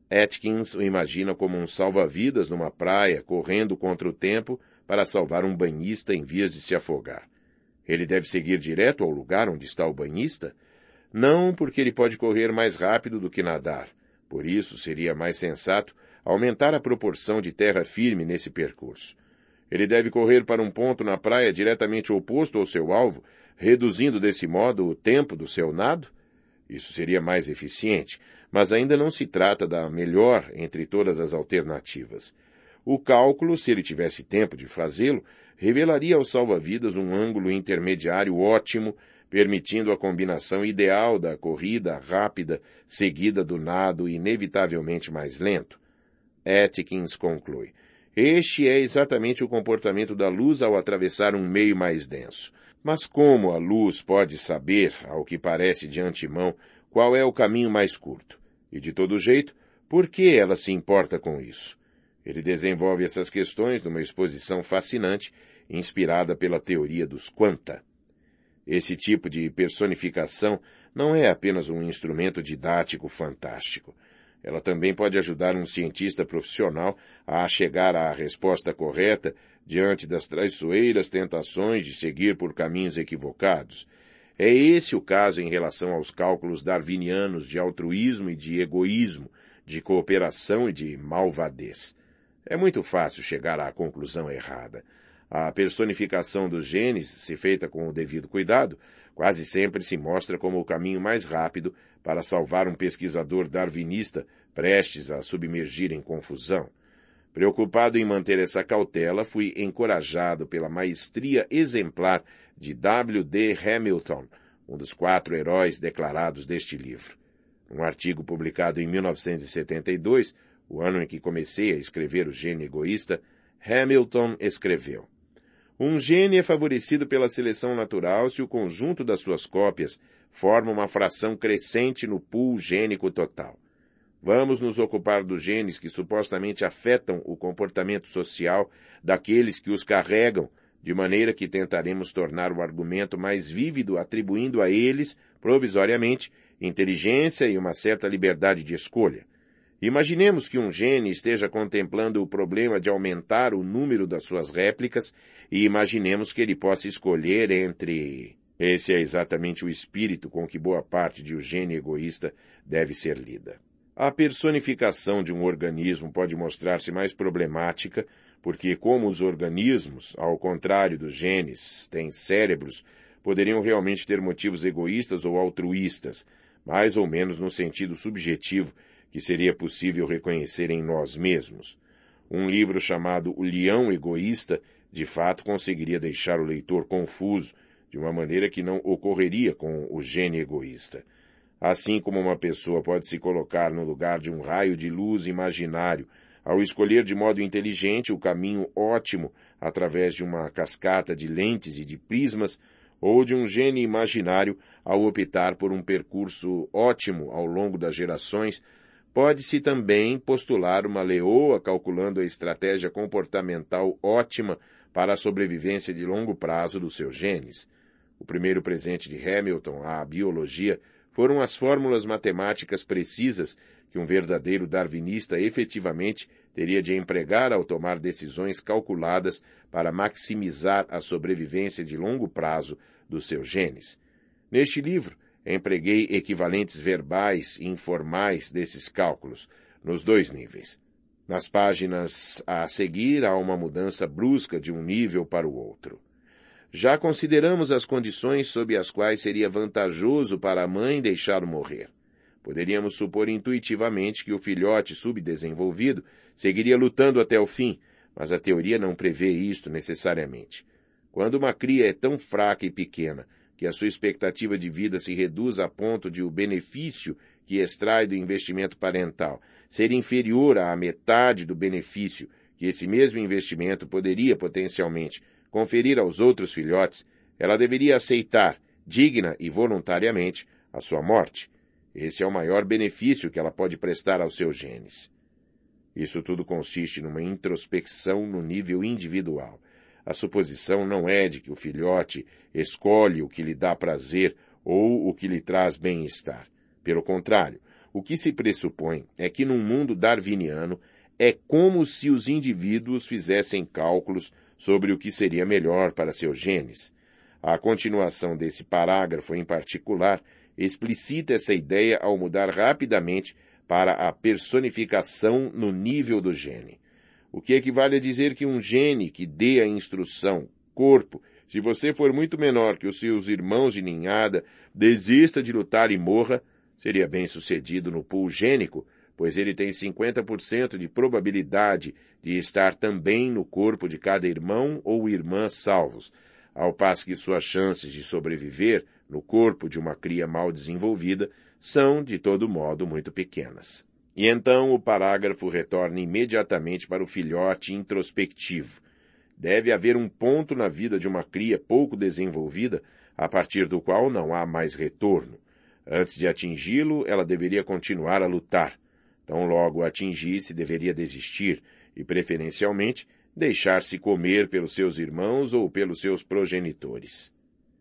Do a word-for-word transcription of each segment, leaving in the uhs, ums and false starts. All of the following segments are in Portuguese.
Atkins o imagina como um salva-vidas numa praia, correndo contra o tempo para salvar um banhista em vias de se afogar. Ele deve seguir direto ao lugar onde está o banhista? Não, porque ele pode correr mais rápido do que nadar. Por isso, seria mais sensato aumentar a proporção de terra firme nesse percurso. Ele deve correr para um ponto na praia diretamente oposto ao seu alvo, reduzindo desse modo o tempo do seu nado? Isso seria mais eficiente, mas ainda não se trata da melhor entre todas as alternativas. O cálculo, se ele tivesse tempo de fazê-lo, revelaria ao salva-vidas um ângulo intermediário ótimo, permitindo a combinação ideal da corrida rápida seguida do nado inevitavelmente mais lento. Atkins conclui: este é exatamente o comportamento da luz ao atravessar um meio mais denso. Mas como a luz pode saber, ao que parece de antemão, qual é o caminho mais curto? E de todo jeito, por que ela se importa com isso? Ele desenvolve essas questões numa exposição fascinante, inspirada pela teoria dos quanta. Esse tipo de personificação não é apenas um instrumento didático fantástico. Ela também pode ajudar um cientista profissional a chegar à resposta correta diante das traiçoeiras tentações de seguir por caminhos equivocados. É esse o caso em relação aos cálculos darwinianos de altruísmo e de egoísmo, de cooperação e de malvadez. É muito fácil chegar à conclusão errada. A personificação dos genes, se feita com o devido cuidado, quase sempre se mostra como o caminho mais rápido para salvar um pesquisador darwinista prestes a submergir em confusão. Preocupado em manter essa cautela, fui encorajado pela maestria exemplar de W D Hamilton, um dos quatro heróis declarados deste livro. Num artigo publicado em mil novecentos e setenta e dois, o ano em que comecei a escrever O Gene Egoísta, Hamilton escreveu: um gene é favorecido pela seleção natural se o conjunto das suas cópias forma uma fração crescente no pool gênico total. Vamos nos ocupar dos genes que supostamente afetam o comportamento social daqueles que os carregam, de maneira que tentaremos tornar o argumento mais vívido, atribuindo a eles, provisoriamente, inteligência e uma certa liberdade de escolha. Imaginemos que um gene esteja contemplando o problema de aumentar o número das suas réplicas e imaginemos que ele possa escolher entre... Esse é exatamente o espírito com que boa parte de O Gene Egoísta deve ser lida. A personificação de um organismo pode mostrar-se mais problemática porque, como os organismos, ao contrário dos genes, têm cérebros, poderiam realmente ter motivos egoístas ou altruístas, mais ou menos no sentido subjetivo que seria possível reconhecer em nós mesmos. Um livro chamado O Leão Egoísta, de fato, conseguiria deixar o leitor confuso, de uma maneira que não ocorreria com o gene egoísta. Assim como uma pessoa pode se colocar no lugar de um raio de luz imaginário, ao escolher de modo inteligente o caminho ótimo através de uma cascata de lentes e de prismas, ou de um gene imaginário ao optar por um percurso ótimo ao longo das gerações, pode-se também postular uma leoa calculando a estratégia comportamental ótima para a sobrevivência de longo prazo dos seus genes. O primeiro presente de Hamilton à biologia foram as fórmulas matemáticas precisas que um verdadeiro darwinista efetivamente teria de empregar ao tomar decisões calculadas para maximizar a sobrevivência de longo prazo dos seus genes. Neste livro, empreguei equivalentes verbais e informais desses cálculos, nos dois níveis. Nas páginas a seguir, há uma mudança brusca de um nível para o outro. Já consideramos as condições sob as quais seria vantajoso para a mãe deixá-lo morrer. Poderíamos supor intuitivamente que o filhote subdesenvolvido seguiria lutando até o fim, mas a teoria não prevê isto necessariamente. Quando uma cria é tão fraca e pequena que a sua expectativa de vida se reduz a ponto de o benefício que extrai do investimento parental ser inferior à metade do benefício que esse mesmo investimento poderia potencialmente conferir aos outros filhotes, ela deveria aceitar, digna e voluntariamente, a sua morte. Esse é o maior benefício que ela pode prestar aos seus genes. Isso tudo consiste numa introspecção no nível individual. A suposição não é de que o filhote escolhe o que lhe dá prazer ou o que lhe traz bem-estar. Pelo contrário, O que se pressupõe é que num mundo darwiniano é como se os indivíduos fizessem cálculos sobre o que seria melhor para seus genes. A continuação desse parágrafo em particular explicita essa ideia ao mudar rapidamente para a personificação no nível do gene. O que equivale a dizer que um gene que dê a instrução, corpo, se você for muito menor que os seus irmãos de ninhada, desista de lutar e morra, seria bem sucedido no pool gênico, pois ele tem cinquenta por cento de probabilidade de estar também no corpo de cada irmão ou irmã salvos, ao passo que suas chances de sobreviver no corpo de uma cria mal desenvolvida são, de todo modo, muito pequenas. E então o parágrafo retorna imediatamente para o filhote introspectivo. Deve haver um ponto na vida de uma cria pouco desenvolvida, a partir do qual não há mais retorno. Antes de atingi-lo, ela deveria continuar a lutar. Tão logo atingisse, deveria desistir e, preferencialmente, deixar-se comer pelos seus irmãos ou pelos seus progenitores.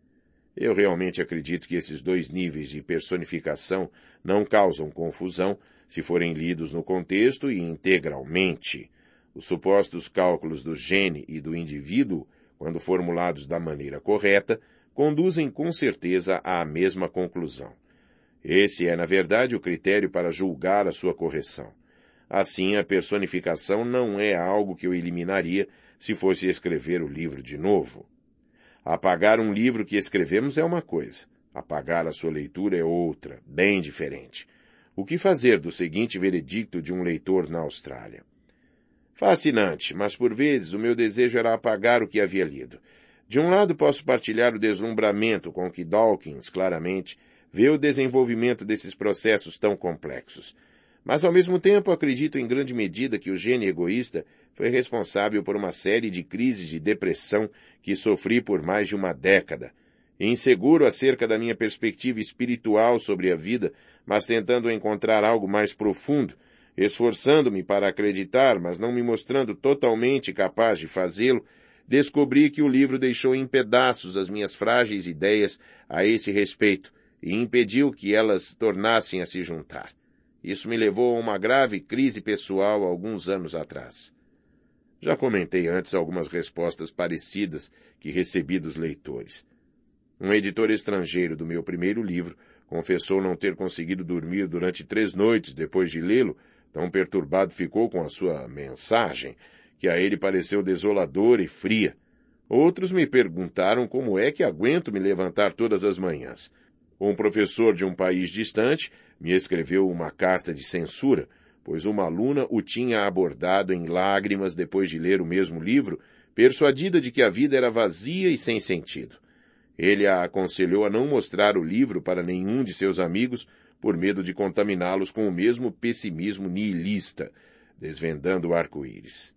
Eu realmente acredito que esses dois níveis de personificação não causam confusão se forem lidos no contexto e integralmente. Os supostos cálculos do gene e do indivíduo, quando formulados da maneira correta, conduzem com certeza à mesma conclusão. Esse é, na verdade, o critério para julgar a sua correção. Assim, a personificação não é algo que eu eliminaria se fosse escrever o livro de novo. Apagar um livro que escrevemos é uma coisa, apagar a sua leitura é outra, bem diferente. O que fazer do seguinte veredicto de um leitor na Austrália? Fascinante, mas por vezes o meu desejo era apagar o que havia lido. De um lado posso partilhar o deslumbramento com que Dawkins, claramente, vê o desenvolvimento desses processos tão complexos. Mas, ao mesmo tempo, acredito em grande medida que o gene egoísta foi responsável por uma série de crises de depressão que sofri por mais de uma década. Inseguro acerca da minha perspectiva espiritual sobre a vida, mas tentando encontrar algo mais profundo, esforçando-me para acreditar, mas não me mostrando totalmente capaz de fazê-lo, descobri que o livro deixou em pedaços as minhas frágeis ideias a esse respeito e impediu que elas tornassem a se juntar. Isso me levou a uma grave crise pessoal alguns anos atrás. Já comentei antes algumas respostas parecidas que recebi dos leitores. Um editor estrangeiro do meu primeiro livro confessou não ter conseguido dormir durante três noites depois de lê-lo, tão perturbado ficou com a sua mensagem, que a ele pareceu desoladora e fria. Outros me perguntaram como é que aguento me levantar todas as manhãs. Um professor de um país distante me escreveu uma carta de censura, pois uma aluna o tinha abordado em lágrimas depois de ler o mesmo livro, persuadida de que a vida era vazia e sem sentido. Ele a aconselhou a não mostrar o livro para nenhum de seus amigos por medo de contaminá-los com o mesmo pessimismo nihilista, desvendando o arco-íris.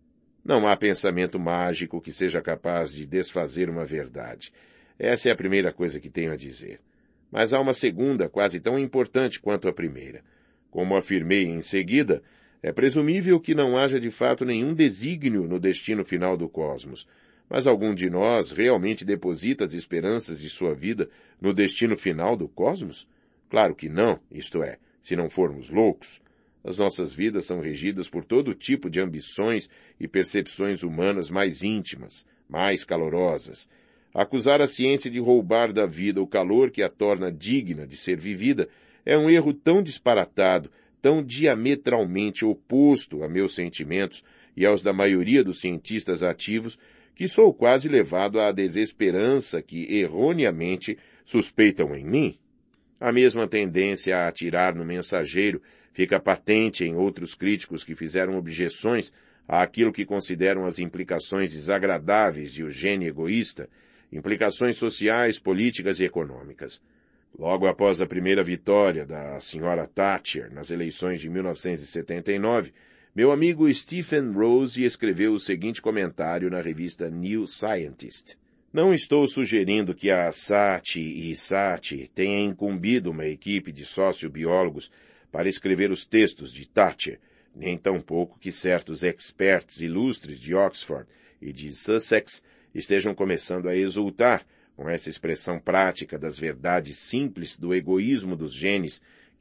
Não há pensamento mágico que seja capaz de desfazer uma verdade. Essa é a primeira coisa que tenho a dizer. Mas há uma segunda, quase tão importante quanto a primeira. Como afirmei em seguida, é presumível que não haja de fato nenhum desígnio no destino final do cosmos, mas algum de nós realmente deposita as esperanças de sua vida no destino final do cosmos? Claro que não, isto é, se não formos loucos. As nossas vidas são regidas por todo tipo de ambições e percepções humanas mais íntimas, mais calorosas. Acusar a ciência de roubar da vida o calor que a torna digna de ser vivida é um erro tão disparatado, tão diametralmente oposto a meus sentimentos e aos da maioria dos cientistas ativos, que sou quase levado à desesperança que, erroneamente, suspeitam em mim. A mesma tendência a atirar no mensageiro fica patente em outros críticos que fizeram objeções àquilo que consideram as implicações desagradáveis de o gene egoísta, implicações sociais, políticas e econômicas. Logo após a primeira vitória da senhora Thatcher nas eleições de mil novecentos e setenta e nove, meu amigo Stephen Rose escreveu o seguinte comentário na revista New Scientist. Não estou sugerindo que a Saatchi e Saatchi tenha incumbido uma equipe de sociobiólogos para escrever os textos de Thatcher, nem tampouco que certos experts ilustres de Oxford e de Sussex estejam começando a exultar com essa expressão prática das verdades simples do egoísmo dos genes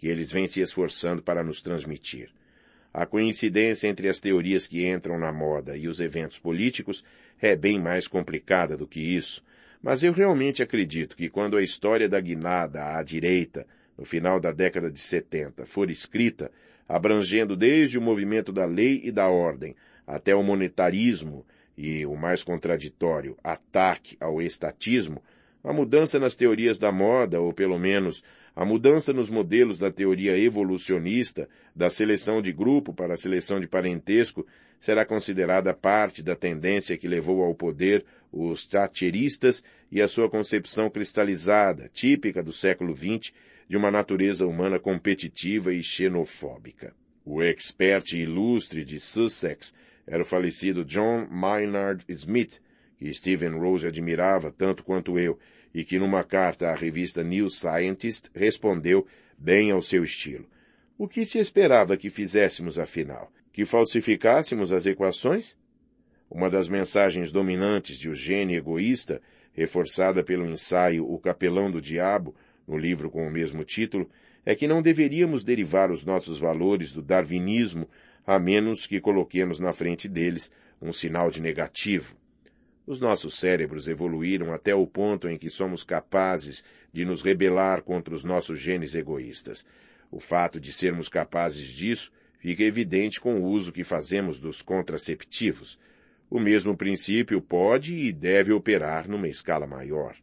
que eles vêm se esforçando para nos transmitir. A coincidência entre as teorias que entram na moda e os eventos políticos é bem mais complicada do que isso, mas eu realmente acredito que quando a história da guinada à direita, no final da década de setenta, for escrita, abrangendo desde o movimento da lei e da ordem até o monetarismo e, o mais contraditório, ataque ao estatismo, a mudança nas teorias da moda, ou pelo menos a mudança nos modelos da teoria evolucionista, da seleção de grupo para a seleção de parentesco, será considerada parte da tendência que levou ao poder os thatcheristas e a sua concepção cristalizada, típica do século vinte, de uma natureza humana competitiva e xenofóbica. O expert ilustre de Sussex era o falecido John Maynard Smith, que Stephen Rose admirava tanto quanto eu, e que numa carta à revista New Scientist respondeu bem ao seu estilo. O que se esperava que fizéssemos afinal? Que falsificássemos as equações? Uma das mensagens dominantes de O Gênio Egoísta, reforçada pelo ensaio O Capelão do Diabo, no livro com o mesmo título, é que não deveríamos derivar os nossos valores do darwinismo a menos que coloquemos na frente deles um sinal de negativo. Os nossos cérebros evoluíram até o ponto em que somos capazes de nos rebelar contra os nossos genes egoístas. O fato de sermos capazes disso fica evidente com o uso que fazemos dos contraceptivos. O mesmo princípio pode e deve operar numa escala maior.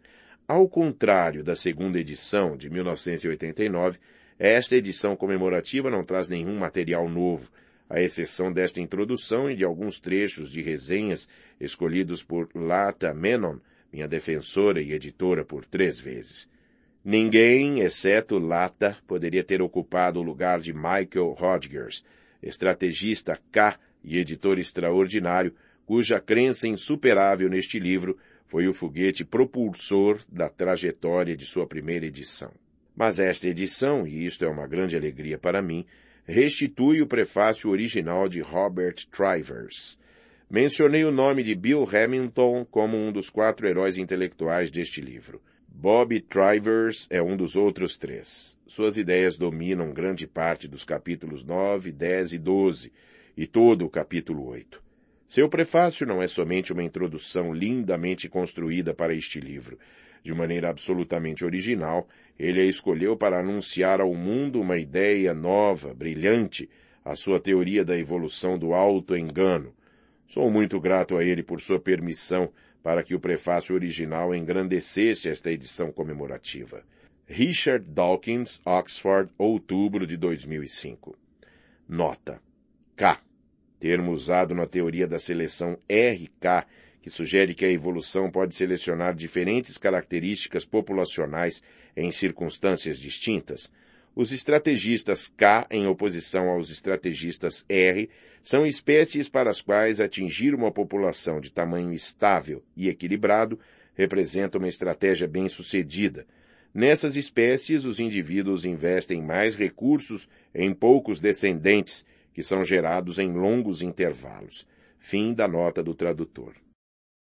Ao contrário da segunda edição de mil novecentos e oitenta e nove, esta edição comemorativa não traz nenhum material novo, à exceção desta introdução e de alguns trechos de resenhas escolhidos por Lata Menon, minha defensora e editora por três vezes. Ninguém, exceto Lata, poderia ter ocupado o lugar de Michael Rodgers, estrategista K e editor extraordinário, cuja crença insuperável neste livro foi o foguete propulsor da trajetória de sua primeira edição. Mas esta edição, e isto é uma grande alegria para mim, restitui o prefácio original de Robert Trivers. Mencionei o nome de Bill Hamilton como um dos quatro heróis intelectuais deste livro. Bob Trivers é um dos outros três. Suas ideias dominam grande parte dos capítulos nove, dez e doze, e todo o capítulo oito. Seu prefácio não é somente uma introdução lindamente construída para este livro. De maneira absolutamente original, ele a escolheu para anunciar ao mundo uma ideia nova, brilhante, a sua teoria da evolução do auto-engano. Sou muito grato a ele por sua permissão para que o prefácio original engrandecesse esta edição comemorativa. Richard Dawkins, Oxford, outubro de dois mil e cinco. Nota. K. Termo usado na teoria da seleção R K, que sugere que a evolução pode selecionar diferentes características populacionais em circunstâncias distintas. Os estrategistas K, em oposição aos estrategistas R, são espécies para as quais atingir uma população de tamanho estável e equilibrado representa uma estratégia bem-sucedida. Nessas espécies, os indivíduos investem mais recursos em poucos descendentes, que são gerados em longos intervalos. Fim da nota do tradutor.